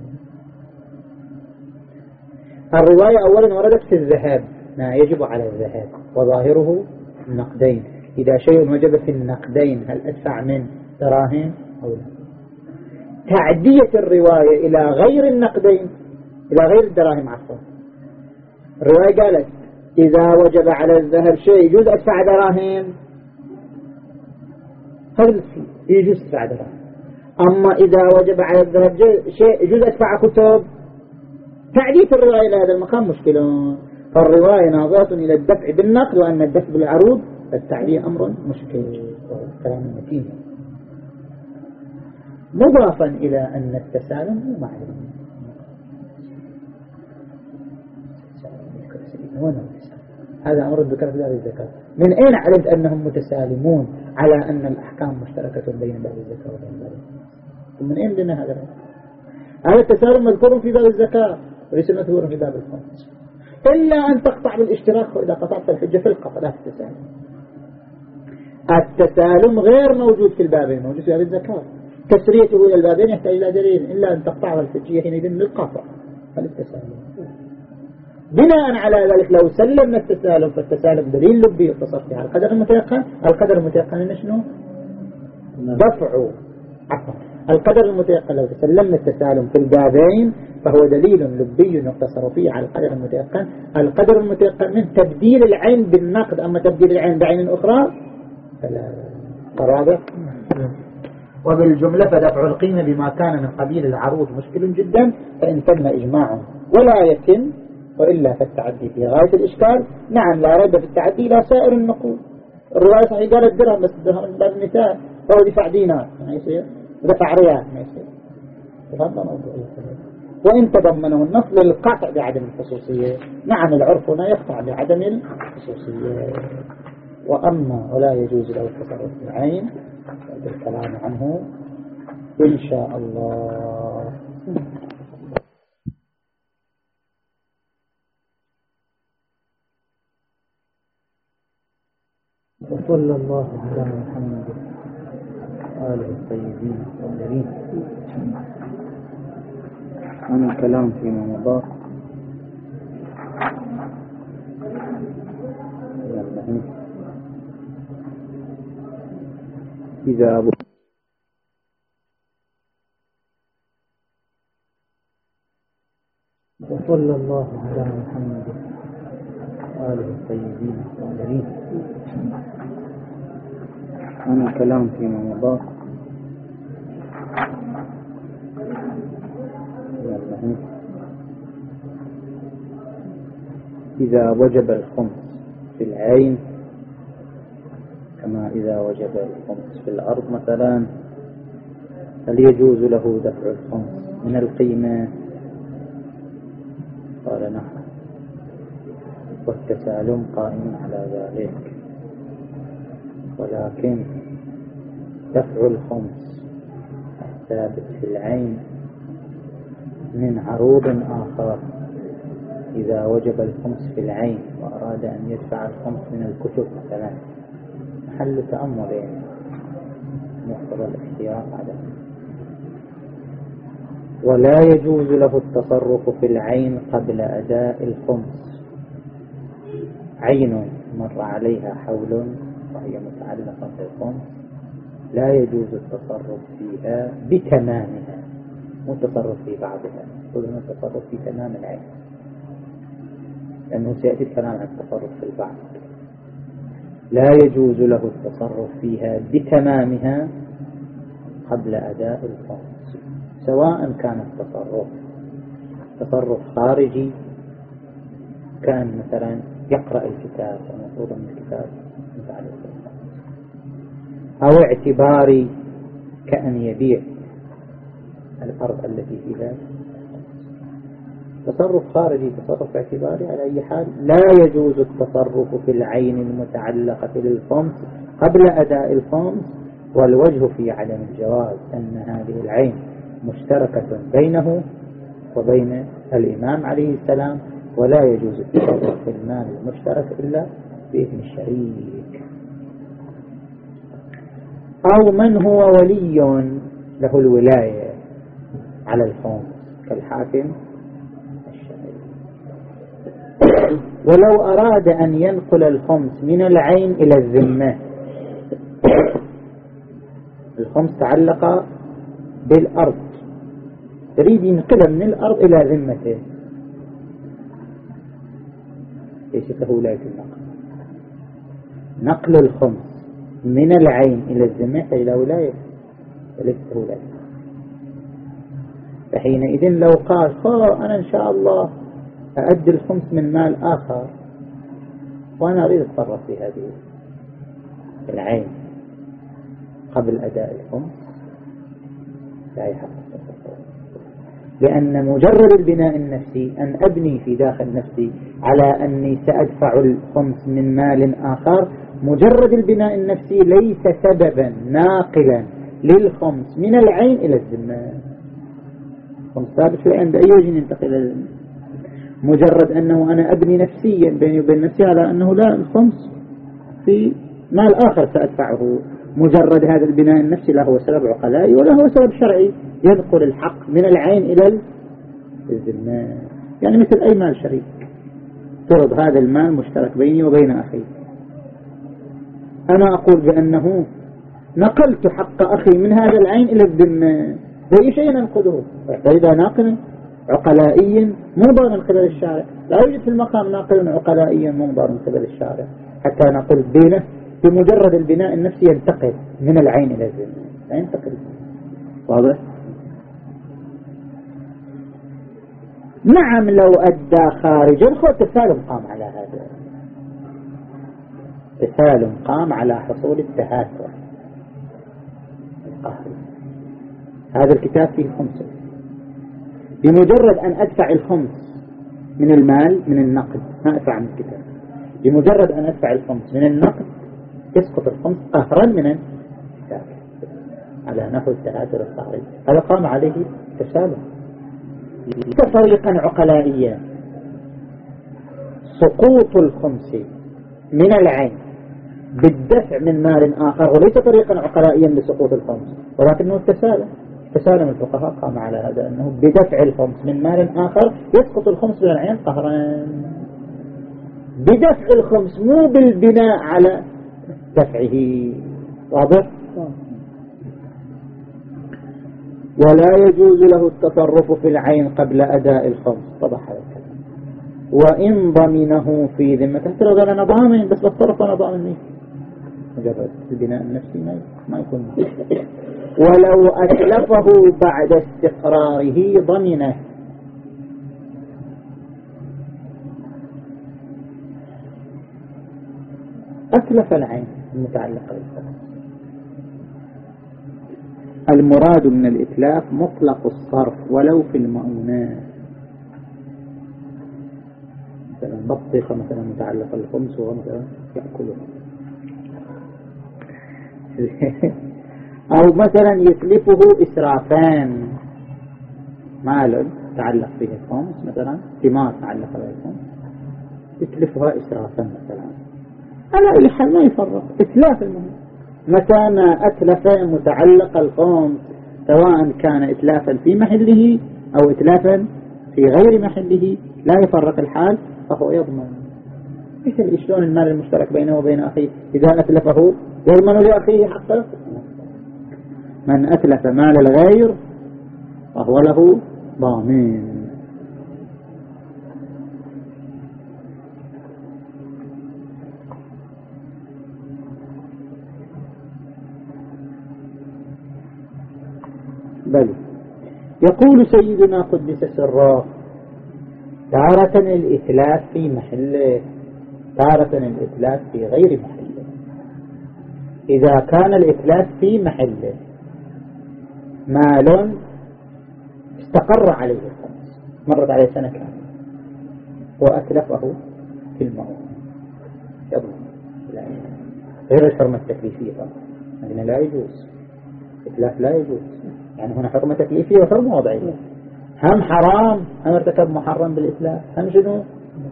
الرواية أولا وردت في الذهاب، ما يجب على الذهاب وظاهره النقدين. إذا شيء وجب في النقدين هل أدفع من دراهم أو لا؟ تعدية الرواية إلى غير النقدين، إلى غير الدراهم عفوا، الرواية قالت إذا وجب على الذهب شيء يجوز أدفع دراهم، هل يجوز أدفع دراهم. أما إذا وجب على الذهب شيء يجوز أدفع كتب، تعدية الرواية إلى هذا المقام مشكلة. فالرواية ناظرة إلى الدفع بالنقد، وأن الدفع بالعروض التعدية أمر مشكل. كلام متين. مضافا إلى أن التسالم هو معلوم. هذا أمر الذكر في باب الزكاة. من أين علمت أنهم متسالمون على أن الأحكام مشتركة بين باب الزكاة وبين باب الخمس؟ من أين لنا هذا؟ هذا التسالم مذكور في باب الزكاة وليس مذكور في باب الخمس، إلا أن تقطع بالاشتراك، وإذا قطعت الحجة في القطع لا في التسالم. التسالم غير موجود في البابين، موجود في باب الزكاة. تسريته إلى البابين يحتاج إلى دليل، إلا أن تقطع الحجية حينئذ للقطع فللتسالم. بناء على ذلك لو سلمنا التسالم فالتسالم دليل لبي يتصف على القدر المتيقن. القدر المتيقن شنو؟ دفع عفوا القدر المتيقن لو سلمنا التسالم في البابين فهو دليل لبي يقتصر فيه على القدر المتيقن. القدر المتيقن من تبديل العين بالنقد، أما تبديل العين بعين أخرى فلا. الرابع وبالجملة فدفع القيمة بما كان من قبيل العروض مشكل جدا، فإن تم إجماع ولا يتم، وإلا فالتعدي في غاية الإشكال. نعم لا ريب في التعدي إلى سائر النقود. الرواية صحيح قالت درهم، بس الدرهم من باب المثال، فهو دفع دينار ما يصير، دفع ريال ما يصير. هذا موضوع. وإن تضمنه النص للقطع بعدم الخصوصية. نعم العرف هنا يقطع بعدم الخصوصية. وأما ولا يجوز له التصرف في العين الكلام عنه إن شاء الله. وصلى الله على محمد وآله الطيبين الطاهرين. عن الكلام فيما مضى. إذا أبو وصلى الله على محمد وآله الطيبين الطاهرين. عن الكلام فيما مضى. إذا وجب الخمس في العين كما إذا وجب الخمس في الأرض مثلا، هل يجوز له دفع الخمس من القيمة؟ قال نعم، والتسالم قائم على ذلك، ولكن دفع الخمس الثابت في العين من عروض آخر. إذا وجب الخمس في العين وأراد أن يدفع الخمس من الكتب مثلا، محل تأمل يعني مقتضى الاختيار هذا. ولا يجوز له التصرف في العين قبل أداء الخمس. عين مر عليها حول وهي متعلقة بالخمس، لا يجوز التصرف فيها بتمامها، مو التصرف في بعضها، كلنا التصرف في تمام العين، لأنه سيأتي الكلام عن التصرف في البعض. لا يجوز له التصرف فيها بتمامها قبل أداء الخمس، سواء كان التصرف تصرف خارجي، كان مثلا يقرأ الكتاب ومفروض من الكتاب متعلق بالخمس، أو اعتباري كأن يبيع الأرض التي فيها تصرف خارجي، تصرف اعتباري، على أي حال لا يجوز التصرف في العين المتعلقة للخمس قبل أداء الخمس. والوجه في عدم الجواز أن هذه العين مشتركة بينه وبين الإمام عليه السلام، ولا يجوز التصرف في المال المشترك إلا بإذن الشريك، أو من هو ولي له الولاية على الخمس كالحاكم الشرعي. ولو أراد أن ينقل الخمس من العين إلى الذمة، الخمس تعلق بالأرض، يريد ينقلها من الأرض إلى ذمته، ليست له ولاية النقل. نقل الخمس من العين إلى الذمة إلى ولاية، ليست له ولاية. فحينئذ لو قال خلاص أنا إن شاء الله أؤدي الخمس من مال آخر وأنا أريد أتصرف في هذه العين قبل أداء الخمس، لا يحق التصرف، لأن مجرد البناء النفسي أن أبني في داخل نفسي على أني سأدفع الخمس من مال آخر، مجرد البناء النفسي ليس سببا ناقلا للخمس من العين إلى الذمة. خمس ثابت في العين بأي وجه ينتقل إلى الذمة، مجرد أنه أنا أبني نفسيا بيني وبين نفسي على أنه لا، الخمس في مال آخر سأدفعه، مجرد هذا البناء النفسي لا هو سبب عقلائي ولا هو سبب شرعي ينقل الحق من العين إلى الذمة. يعني مثل أي مال شريك، فرض هذا المال مشترك بيني وبين أخي، أنا أقول بأنه نقلت حق أخي من هذا العين إلى الذمة، بأي شيء ننقله؟ فإذا ناقل عقلائيا مضار من قبل الشارع، لا يوجد في المقام ناقل عقلائيا مضار من قبل الشارع حتى نقول بينه بمجرد البناء النفسي ينتقل من العين إلى الذمة، لا ينتقل. واضح؟ نعم لو أدى خارجا خو تسالم قام على هذا، تسالم قام على حصول التهاتر القهري. هذا الكتاب فيه خمسة، بمجرد أن أدفع الخمس من المال من النقد، ما أدفع من الكتاب، بمجرد أن أدفع الخمس من النقد يسقط الخمس قهرا من الكتاب على نحو التهاتر القهري. هذا قام عليه تسالم طريقا عقلائيا. سقوط الخمس من العين بالدفع من مال آخر وليس طريقا عقلائيا لسقوط الخمس، ولكنه التسالم. تسالم الفقهاء قام على هذا أنه بدفع الخمس من مال آخر يسقط الخمس من العين قهرا، بدفع الخمس مو بالبناء على دفعه. واضح؟ ولا يجوز له التصرف في العين قبل أداء الخمس، طبعا هذا الكلام. وإن ضمنه في ذمته، ترى أنا ضامن بس بتصرف أنا ضامن، مجرد البناء النفسي ما يكون. ولو أتلفه بعد استقراره ضمنه. أتلف العين المتعلقة بالخمس، المراد من الإتلاف مطلق الصرف ولو في المؤونات، مثلا بطيخة مثلا متعلقة بالخمس وهو مثلا يأكلها، أو مثلا يتلفه إسرافان، مال تعلق به الخمس مثلا، ثمار تعلق به الخمس يتلفها إسرافا مثلا، على أي حال ما يفرق إتلاف. المهم متى ما أتلف متعلق الخمس، سواء كان إتلافا في محله أو إتلافا في غير محله، لا يفرق الحال، فهو يضمن. مثل شلون المال المشترك بينه وبين أخيه إذا أتلفه يضمن لأخيه حقه. من أتلف مال الغير فهو له ضامن. بل يقول سيدنا قدس سره تارة الإتلاف في محله، تارة الإتلاف في غير محله. إذا كان الإتلاف في محله مال استقر عليه الخمس، مرت عليه سنة كاملة وأتلفه في الموت يضمن غير الحرمة التكليفية طبعا، لأن لا يجوز إتلاف، لا يجوز. يعني هنا حرمة تكليفية وحرمة وضعية، هم حرام هم ارتكب محرم بالإتلاف، هم شنو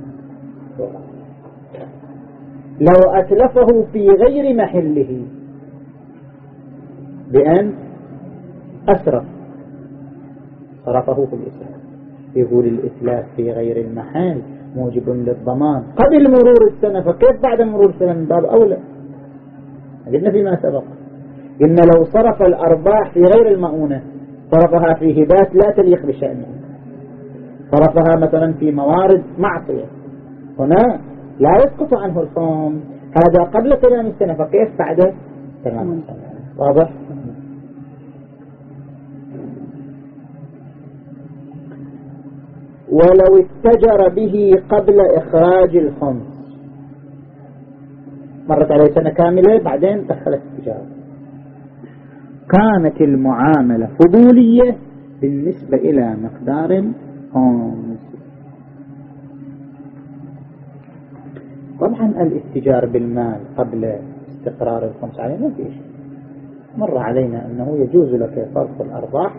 لو أتلفه في غير محله بأن أسرف صرفه في الإتلاف. يقول الإتلاف في غير المحل موجب للضمان قبل مرور السنة، فكيف بعد مرور السنة؟ من باب أولى. قلنا فيما سبق، قلنا لو صرف الأرباح في غير المؤونة، صرفها في هبات لا تليق بشأنه، صرفها مثلا في موارد معصية، هنا لا يسقط عنه الخمس، هذا قبل تمام السنة، فكيف بعد تمام السنة؟ واضح؟ ولو اتجر به قبل إخراج الخمس، مرت عليه سنة كاملة بعدين دخلت التجارة، كانت المعاملة فضولية بالنسبة إلى مقدار خمس. طبعا الاتجار بالمال قبل استقرار الخمس عليه ما في شيء، مر علينا أنه يجوز لك صرف الأرباح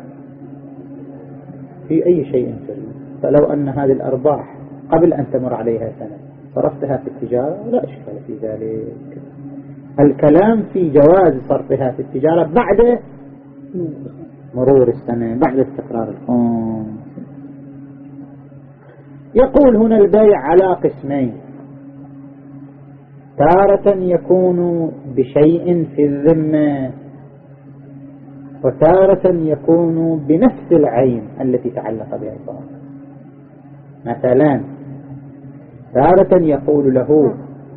في أي شيء تريد، فلو أن هذه الأرباح قبل أن تمر عليها سنة صرفتها في التجارة لا إشكال في ذلك. الكلام في جواز صرفها في التجارة بعد مرور السنة، بعد استقرار الخمس. يقول هنا البيع على قسمين، تارة يكون بشيء في الذمة، وتارة يكون بنفس العين التي تعلق بها الضمان. مثلا تارة يقول له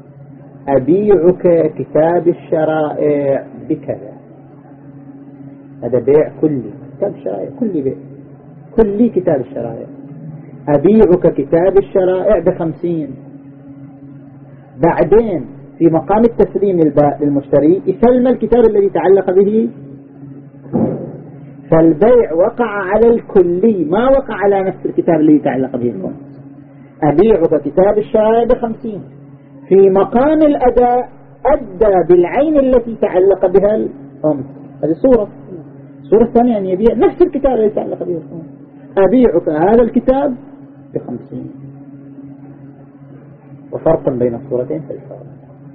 أبيعك كتاب الشرائع بكذا، هذا بيع كلي، كتاب الشرائع كلي بيع كلي، كتاب الشرائع أبيعك كتاب الشرائع بخمسين، بعدين في مقام التسليم للمشتري يسلم الكتاب الذي تعلق به، فالبيع وقع على الكلي ما وقع على نفس الكتاب الذي تعلق به الخمس. أبيعك كتاب الشرائع بخمسين، في مقام الأداء أدى بالعين التي تعلق بها الخمس، هذه صورة. صورة ثانية أن يبيع نفس الكتاب الذي تعلق به الخمس، أبيعك هذا الكتاب بخمسين، وفرق بين الصورتين في الفرق.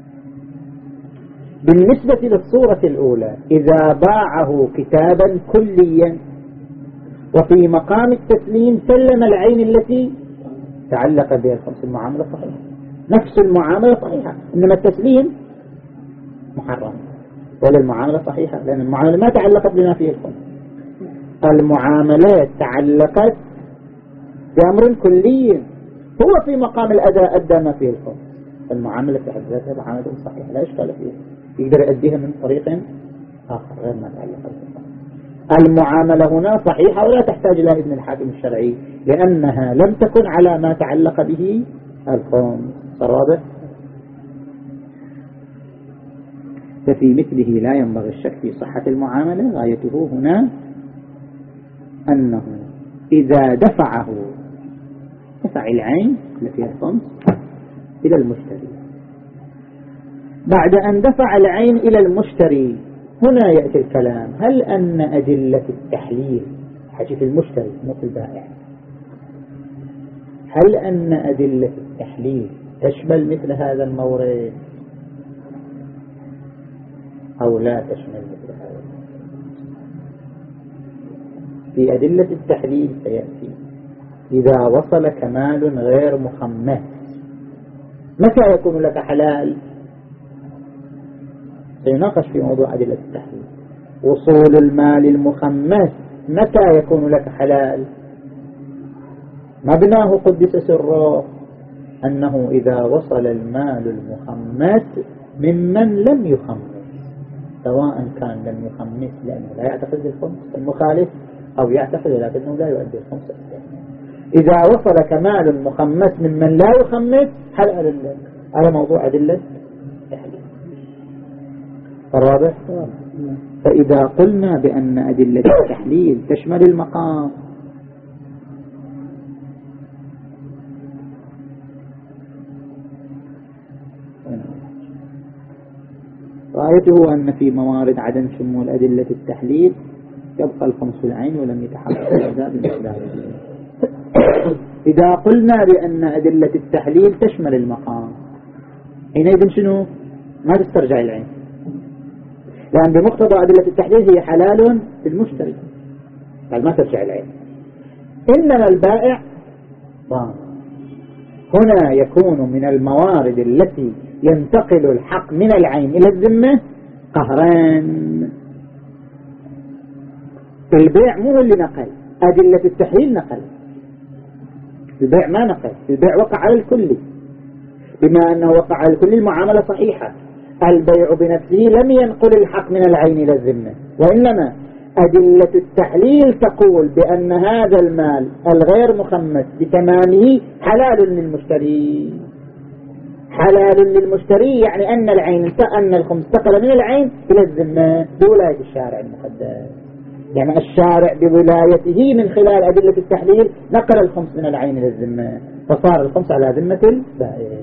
بالنسبة للصورة الأولى إذا باعه كتابا كليا وفي مقام التسليم سلم العين التي تعلق بها الخمس، المعاملة صحيحة، نفس المعاملة صحيحة، إنما التسليم محرم، ولا المعاملة صحيحة لأن المعاملة ما تعلقت بما فيه الخمس، المعاملات تعلقت بأمر كلي هو في مقام الأداء أدى ما فيه الخمس، المعاملة في حد ذاتها معاملة صحيحة لا إشكال فيها، يقدر يؤديها من طريق آخر غير ما تعلق بالخمس. المعاملة هنا صحيحة ولا تحتاج إلى إذن الحاكم الشرعي لأنها لم تكن على ما تعلق به الخمس. صراحة ففي مثله لا ينبغي الشك في صحة المعاملة، غايته هنا أنه إذا دفعه دفع العين التي هي الخمس إلى المشتري، بعد أن دفع العين إلى المشتري هنا يأتي الكلام، هل أن أدلة التحليل حكي في المشتري مو في البائع، هل أن أدلة التحليل تشمل مثل هذا المورد أو لا تشمل مثل هذا المورد؟ في أدلة التحليل سيأتي إذا وصل كمال غير مخمس متى يكون لك حلال؟ سيناقش في موضوع أدلة التحليل. وصول المال المخمس متى يكون لك حلال؟ مبناه قدس سره أنه إذا وصل المال المخمس ممن لم يخمس، سواء كان لم يخمس لأنه لا يعتقد بالخمس المخالف أو يعتقد لكنه لا يؤدي الخمس. إذا وصل كمال مخمس ممن لا يخمس هل أدلة على موضوع أدلة التحليل الرابع. فإذا قلنا بأن أدلة التحليل تشمل المقام غايته أن في موارد عدم شمول أدلة التحليل يبقى الخمس في العين ولم يتحقق الأداء بالمقدار. إذا قلنا بأن أدلة التحليل تشمل المقام حينئذ شنو؟ ما تسترجع العين، لأن بمقتضى أدلة التحليل هي حلال للمشتري يعني ما ترجع العين. إنما البائع ضامن. هنا يكون من الموارد التي ينتقل الحق من العين إلى الذمة قهران. البيع مو اللي نقل، أدلة التحليل نقل، البيع ما نقل، البيع وقع على الكل. بما أنه وقع على الكل المعاملة صحيحة. البيع بنفسه لم ينقل الحق من العين إلى الذمة، وإنما أدلة التحليل تقول بأن هذا المال الغير مخمس بتمامه حلال للمشتري. حلال للمشتري يعني أن العين أن الخمس انتقل من العين إلى الذمة بولاية الشارع المقدس. يعني الشارع بولايته من خلال أدلة التحليل نقل الخمس من العين إلى الذمة، فصار الخمس على ذمة البائع.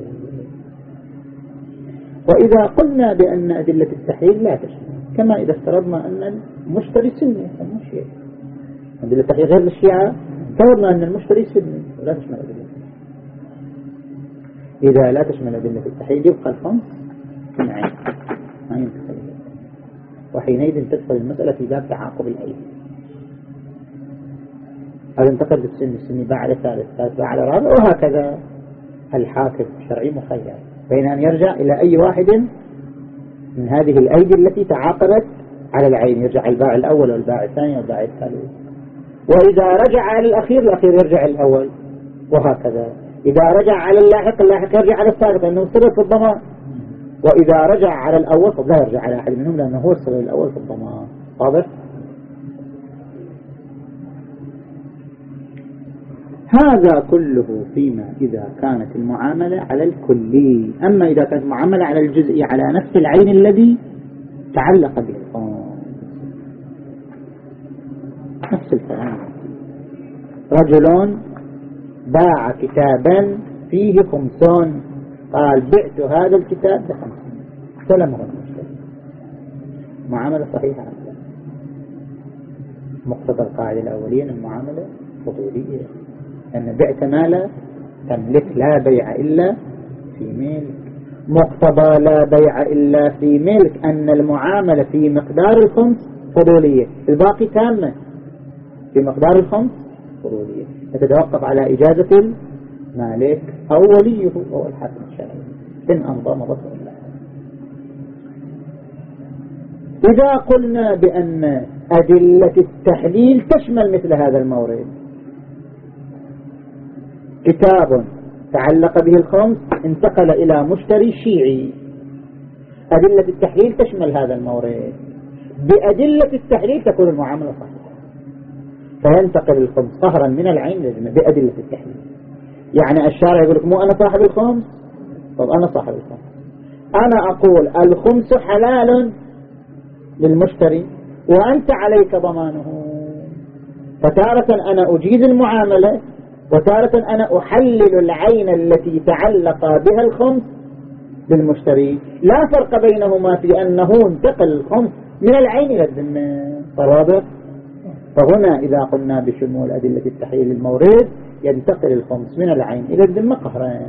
وإذا قلنا بأن أدلة التحليل لا تشمل، كما إذا افترضنا أن المشتري سني مو شيعي، أدلة التحليل غير للشيعة، افترضنا أن المشتري سني لا تشمل أدلة. إذا لا تشمل أدلة التحليل يبقى الخمس في العين ما ينتقل، وحينئذ تدخل المسألة في باب تعاقب الأيدي. هذا انتقل بالسن، السني بعد ثالث، ثالث بعد رابع، وهكذا. الحاكم الشرعي مخير بين أن يرجع إلى أي واحد من هذه الأيدي التي تعاقبت على العين، يرجع الباع الأول والباع الثاني والباع الثالث. وإذا رجع على الأخير الأخير يرجع الأول، وهكذا. إذا رجع على اللاحق اللاحق يرجع على السابق لأنه سبب في الضمان. وإذا رجع على الأول فلا يرجع على أحد منهم لأنه هو السبب الأول في الضمان. واضح؟ هذا كله فيما إذا كانت المعاملة على الكلي. أما إذا كانت المعاملة على الجزء على نفس العين الذي تعلق به نفس الكلام. رجل باع كتابا فيه خمسون، قال بعت هذا الكتاب بخمسين، سلمه المشتري، معاملة صحيحة. مقتضى القاعدة الأولية أن المعاملة فضولية، أن بعت مالا تملك لا بيع إلا في ملك. مقتضى لا بيع إلا في ملك أن المعاملة في مقدار الخمس فضولية، الباقي تامة. في مقدار الخمس فضولية تتوقف على إجازة المالك أو وليه أو الحاكم الشرعي إن أمضى مضت إلا. إذا قلنا بأن أدلة التحليل تشمل مثل هذا المورد، كتاب تعلق به الخمس انتقل إلى مشتري شيعي، أدلة التحليل تشمل هذا المورد. بأدلة التحليل تكون المعاملة صحيحة، فينتقل الخمس قهرا من العين للذمة بأدلة التحليل. يعني الشارع يقول لك مو أنا صاحب الخمس، طب أنا صاحب الخمس، أنا أقول الخمس حلال للمشتري وأنت عليك ضمانه، فتارة أنا أجيز المعاملة وتارة أنا أحلل العين التي تعلق بها الخمس للمشتري. لا فرق بينهما في أنه انتقل الخمس من العين إلى الذمة. واضح؟ فهنا إذا قلنا بشمول أدلة التحليل المورد ينتقل الخمس من العين إلى الذمة قهران،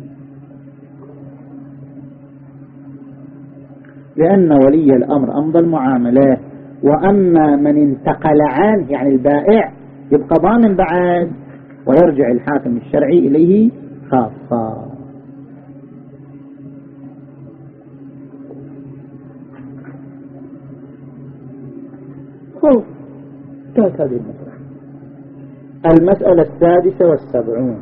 لأن ولي الأمر أمضى المعاملة. وأما من انتقل عنه يعني البائع يبقى ضامن بعد، ويرجع الحاكم الشرعي إليه خاصة. خوف كانت هذه المسألة. المسألة السادسة والسبعون،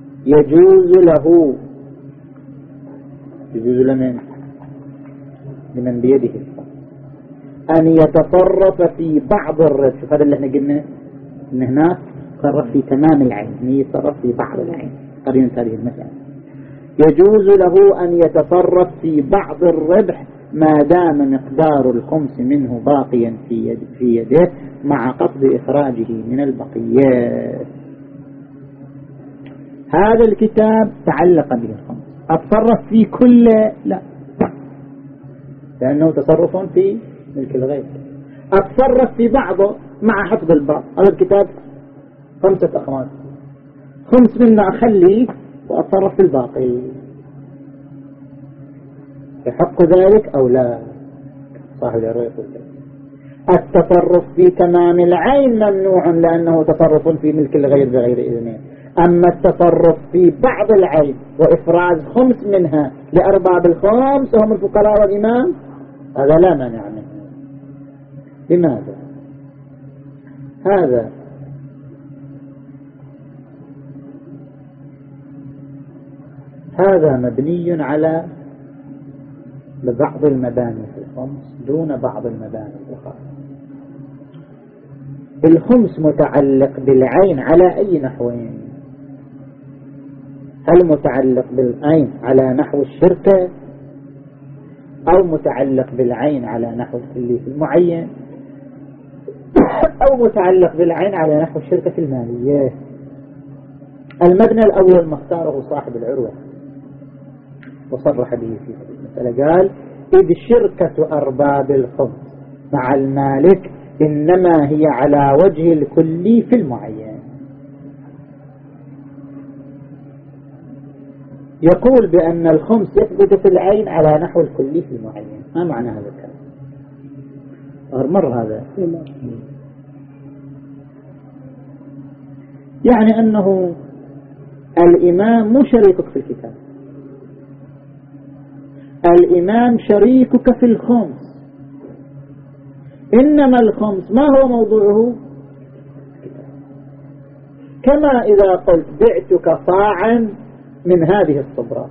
يجوز له، يجوز لمن؟ لمن بيده الخمس أن يتصرف في بعض الربح. شوف هذا اللي احنا قلنا إن هناك تصرف في تمام العين، يتصرف في بعض العين قرينة هذه المسألة. يجوز له أن يتصرف في بعض الربح ما دام مقدار الخمس منه باقيا في, يد في يده مع قصد إخراجه من البقيات. هذا الكتاب تعلق به الخمس، أتصرف في كله؟ لا، لأنه تصرف في ملك الغير. أتصرف في بعضه مع حفظ البعض. هذا الكتاب خمسة أخماس، خمس منه أخليه وأتصرف في الباقي، يحق ذلك أو لا؟ صاحب العروة يقول التصرف في تمام العين ممنوع لأنه تصرف في ملك الغير بغير إذنه. أما التصرف في بعض العين وإفراز خمس منها لأرباب الخمس وهم الفقراء والإمام، هذا لا مانع منه. لماذا؟ هذا هذا مبني على بعض المباني في الخمس دون بعض المباني الأخرى. الخمس متعلق بالعين على أي نحوين؟ هل متعلق بالعين على نحو الشركة أو متعلق بالعين على نحو الكلي في المعين أو متعلق بالعين على نحو الشركة في المالية؟ المبنى الأول مختاره صاحب العروة وصرح به في هذه المسألة، قال إذ شركة أرباب الخمس مع المالك إنما هي على وجه الكلي في المعين. يقول بأن الخمس يثبت في العين على نحو الكلي في المعين. ما معنى هذا الكلام؟ مر هذا يعني أنه الإمام مو شريكك في الكتاب، الإمام شريكك في الخمس، إنما الخمس ما هو موضوعه؟ كما إذا قلت بعتك صاعا من هذه الصبرة،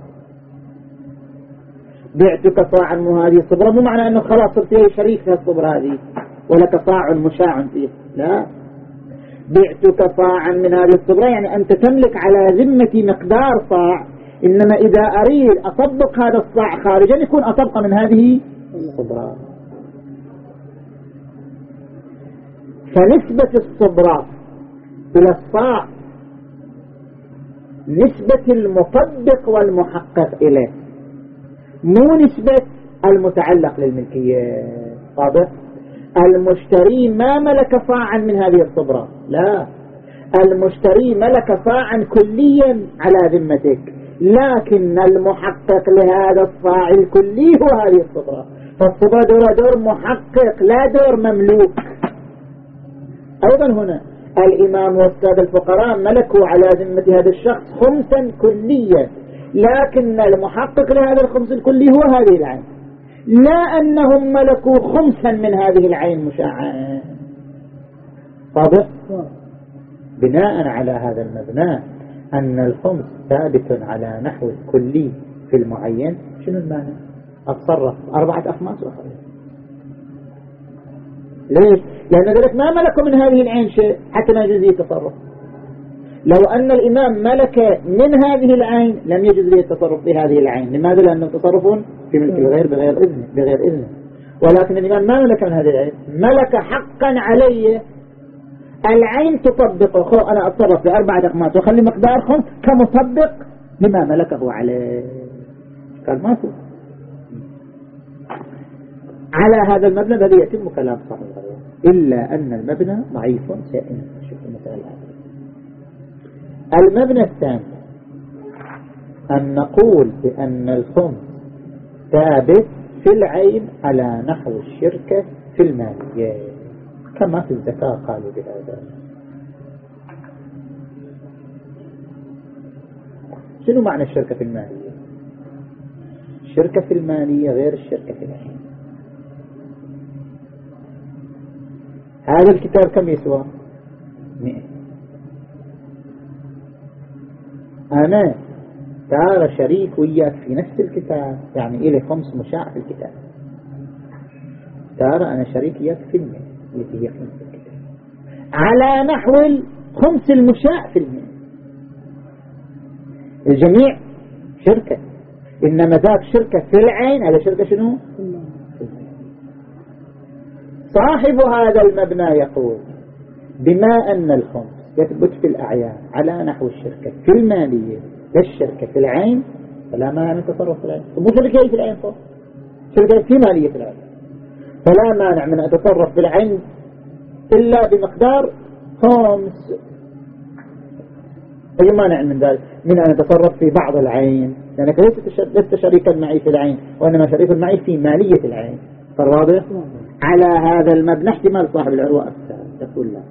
بعتك صاعا من هذه الصبرة مو معنى أنه خلاص صرت شريك في الصبرة هذه ولك صاع مشاع فيه، لا، بعتك صاعا من هذه الصبرة يعني أنت تملك على ذمتي مقدار صاع، إنما إذا أريد أطبق هذا الصاع خارجا يكون أطبق من هذه الصبرة. فنسبة الصبرة إلى الصاع نسبة المطبق والمحقق إليه، مو نسبة المتعلق للملكية. واضح؟ المشتري ما ملك صاعا من هذه الصبرة، لا، المشتري ملك صاعا كليا على ذمتك، لكن المحقق لهذا الصاع الكلي هو هذه الصبرة. فالصبرة دور دور محقق لا دور مملوك. أيضا هنا الإمام والسادة الفقراء ملكوا على ذمة هذا الشخص خمسا كليا، لكن المحقق لهذا الخمس الكلي هو هذه العين، لا أنهم ملكوا خمسا من هذه العين مشاعة. واضح؟ بناء على هذا المبنى أن الخمس ثابت على نحو الكلي في المعين. شنو المعنى؟ أتصرف أربعة أخماس وخلص. ليش؟ لأن ذلك ما ملكوا من هذه العين شيء حتى ما يجوز التصرف. لو أن الإمام ملك من هذه العين لم يجوز له التصرف في هذه العين. لماذا؟ لأنه تصرف في ملك الغير بغير إذنه بغير إذنه. ولكن الإمام ما ملك من هذه العين، ملك حقا علي العين تطبقه. خو أنا أتصرف في أربعة أخماس وخلي مقدار خمس كمطبق لما ملكه عليه. قال ما في. على هذا المبنى الذي يتم كلام صاحب الغير، إلا أن المبنى ضعيف سائل. شوف المسألة هذه. المبنى الثاني أن نقول بأن الخمس ثابت في العين على نحو الشركة في المالية كما في الزكاة قالوا بهذا. شنو معنى الشركة في المالية؟ الشركة في المالية غير الشركة في العين. هذا الكتاب كم يسوى؟ مئة. أنا تعال شريك وياك في نفس الكتاب، يعني إلي خمس مشاع في الكتاب، ترى أنا شريك إياك في المال التي هي خمس الكتاب على نحو الخمس المشاع في المال. الجميع شركة، إنما ذاك شركة في العين، هذا شركة شنو؟ صاحب هذا المبنى يقول بما أن الخمس يثبت في الأعيان على نحو الشركة في المالية للشركة في العين، فلا مانع من التصرف في العين. مو شركة في العين فوق، شركة في مالية في العين، فلا مانع من أن أتصرف في العين إلا بمقدار خمس. أي مانع من ذلك من أن أتصرف في بعض العين، لأنك يعني لست شريكا معي في العين وإنما شريك معي في مالية العين. فالواضح على هذا المبنى احتمال صاحب العروة أكثر تقول لا.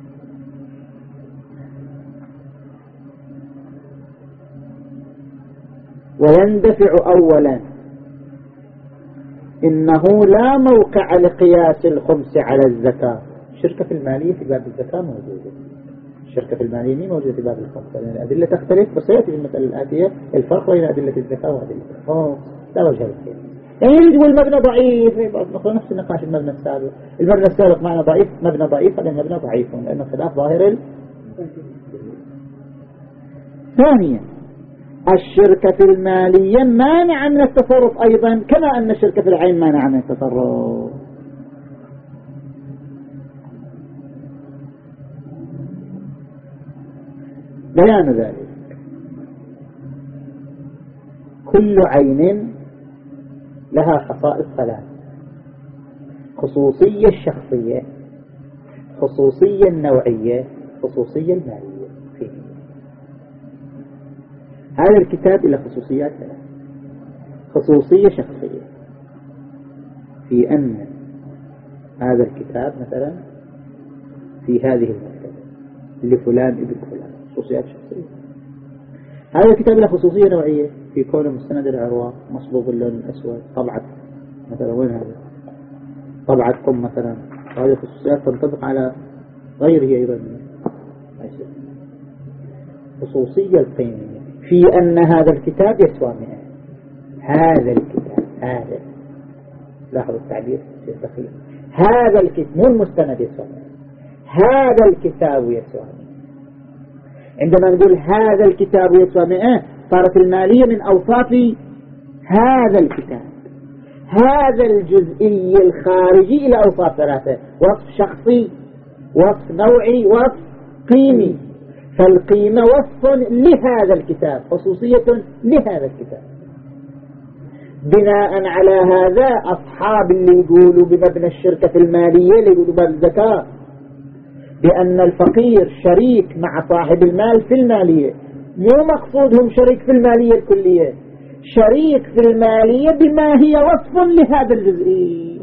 ويندفع أولا إنه لا موقع لقياس الخمس على الزكاة. الشركة في المالية في باب الزكاة موجودة، الشركة في المالية مي موجودة في باب الخمس، لأن الأدلة تختلف. وسيأتي في المسألة الآتية الفرق بين أدلة الزكاة وأدلة الخمس. لا وجه للقياس. يعني يجب المبنى ضعيف، نفس النقاش المبنى السابق. المبنى السابق معنى ضعيف، مبنى ضعيف، هذا المبنى ضعيف لأنه خلاف ظاهر ال... ثانيا الشركة في المالية مانعة من التصرف أيضا، كما أن الشركة في العين مانعة من التصرف. بيان ذلك كل عين لها خصائص ثلاث: خصوصية الشخصية، خصوصية النوعية، خصوصية المالية. فيه هذا الكتاب له خصوصيات ثلاث: خصوصية شخصية في أن هذا الكتاب مثلا في هذه المكتبة لفلان ابن فلان، خصوصيات شخصية. هذا الكتاب له خصوصية نوعية في كونه مستند العروة، مصبوغ اللون الأسود، طبعة مثلا. وين هذا؟ طبعة قم مثلا. هذه الخصوصيات تنطبق على غيره أيضا. خصوصية القيمية في أن هذا الكتاب يسوى مئة. هذا الكتاب، هذا لاحظوا التعبير دقيق، هذا الكتاب مو المستند يسوى مئة، هذا الكتاب يسوى مئة. عندما نقول هذا الكتاب يسوى مئة صارت المالية من أوصاف هذا الكتاب. هذا الجزئي الخارجي إلى أوصاف ثلاثة: وصف شخصي، وصف نوعي، وصف قيمي. فالقيمة وصف لهذا الكتاب، خصوصية لهذا الكتاب. بناء على هذا أصحاب اللي يقولوا بمبنى الشركة في المالية، اللي يقولوا باب الزكاة، بأن الفقير شريك مع صاحب المال في المالية، مو مقصودهم شريك في المالية الكلية، شريك في المالية بما هي وصف لهذا الجزئي،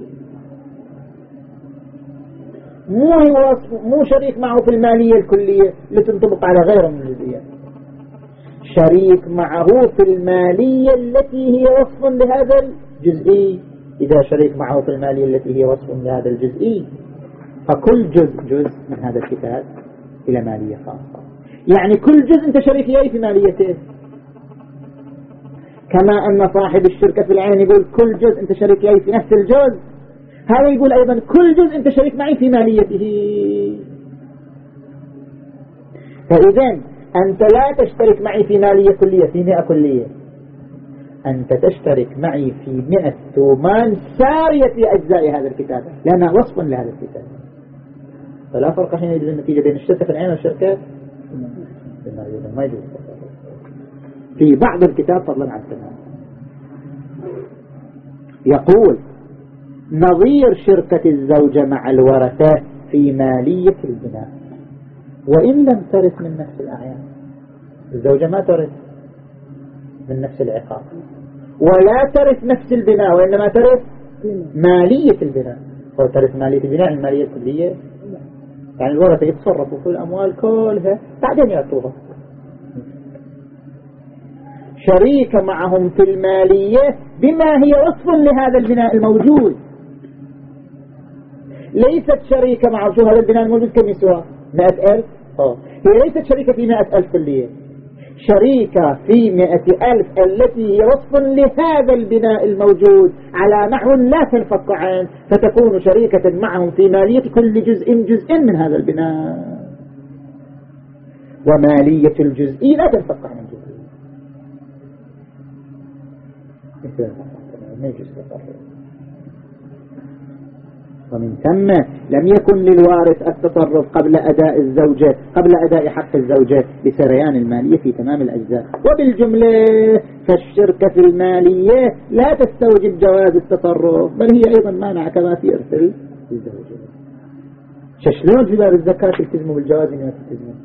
مو وصف، مو شريك معه في المالية الكلية لتنطبق على غيره من الجزئيات، شريك معه في المالية التي هي وصف لهذا الجزئي. إذا شريك معه في المالية التي هي وصف لهذا الجزئي، فكل جزء جزء من هذا الكتاب إلى مالية خاصة. يعني كل جزء أنت شريك إياه في ماليته، كما أن صاحب الشركة في العين يقول كل جزء أنت شريك إياه في نفس الجزء، هذا يقول أيضا كل جزء أنت شريك معي في ماليته. فإذا أنت لا تشترك معي في مالية كلية، في مئة كلية، أنت تشترك معي في مئة ثومان سارية في أجزاء هذا الكتاب، لأنها وصف لهذا الكتاب. فلا فرق حين يجب النتيجة بين الشركة في العين والشركة في المالية، ما يجوز في بعض الكتاب فضلا عن التمام. يقول نظير شركة الزوجة مع الورثة في مالية البناء، وإن لم ترث من نفس الأعيان. الزوجة ما ترث من نفس العقار، ولا ترث نفس البناء، وإنما ترث مالية البناء. أو ترث مالية البناء المالية الكلية، يعني الورثة يتصرفوا في الأموال كلها بعدين يعطوها. شريك معهم في المالية بما هي وصف لهذا البناء الموجود، ليست شريكة معه. شو هذا البناء الموجود كم يسوى؟ مئة ألف. أوه. هي ليست شريكة في مئة ألف كلية، شريكة في مئة ألف التي هي وصف لهذا البناء الموجود على نحو لا تنفك عنه، فتكون شريكة معهم في مالية كل جزء جزء من هذا البناء، ومالية الجزء لا تنفك عن الجزء. ما يجوز التصرف. ومن ثم لم يكن للوارث التصرف قبل أداء الزوجة قبل أداء حق الزوجة بسريان المالية في تمام الأجزاء. وبالجملة فالشركة في المالية لا تستوجب جواز التصرف، بل هي أيضا مانع كما في إرث الزوجة. شلون في باب الزكاة تلتزموا بالجواز إنما تلتزموا؟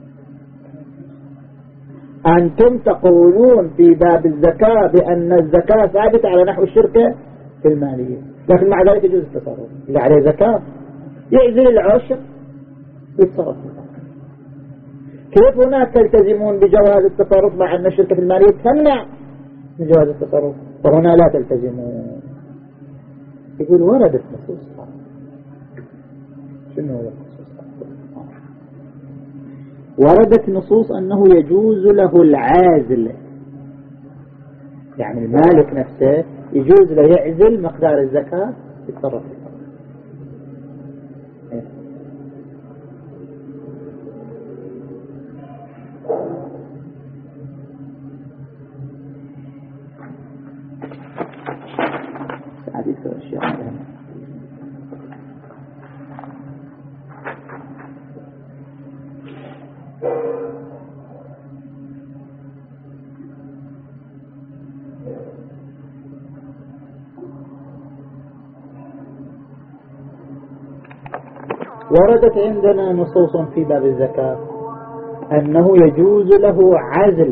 أنتم تقولون في باب الزكاة بأن الزكاة ثابتة على نحو الشركة في المالية، لكن مع ذلك يجوز التصرف. إذا عليه زكاة يعزل العشر ويتصرف. كيف هناك تلتزمون بجواز التصرف مع أن الشركة في المالية تمنع من جواز التصرف، وهنا لا تلتزمون؟ يقول وردت نصوص. شنو هو النصوص؟ وردت نصوص أنه يجوز له العازل، يعني المالك نفسه يجوز له يعزل مقدار الزكاة يتصرف فيه. سعدي يذكر أشياء مهمة. وردت عندنا نصوص في باب الزكاة أنه يجوز له عزل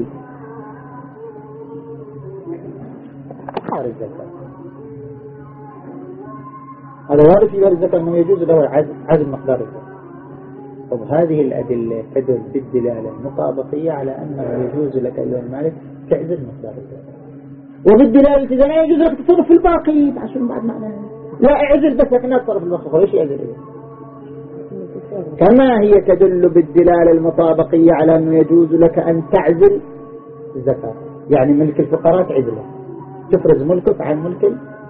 مقدار الزكاة. هذا وارد في باب الزكاة أنه يجوز له عزل مقدار الزكاة. طب هذه الأدلة تدل بالدلالة المطابقية على أنه يجوز لك أيها المالك تعزل مقدار الزكاة، وبالدلالة إذا لا يجوز لك تصرف في الباقي. عشان بعد معنى لا اعزل بس لكن لا تصرف في الباقي. ليش يعزل إيه؟ كما هي تدل بالدلالة المطابقية على أنه يجوز لك أن تعزل الزكاة، يعني ملك الفقراء تعزله، تفرز ملكك عن ملك.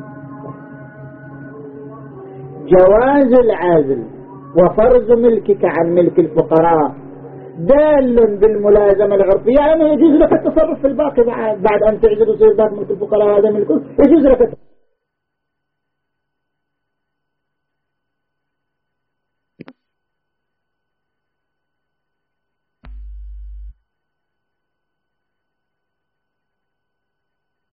جواز العزل وفرز ملكك عن ملك الفقراء دال بالملازمة العرفية أنه يجوز لك التصرف في الباقي بعد, بعد أن تعزل ويصير ذات ملك الفقراء هذا ملكه، يجوز لك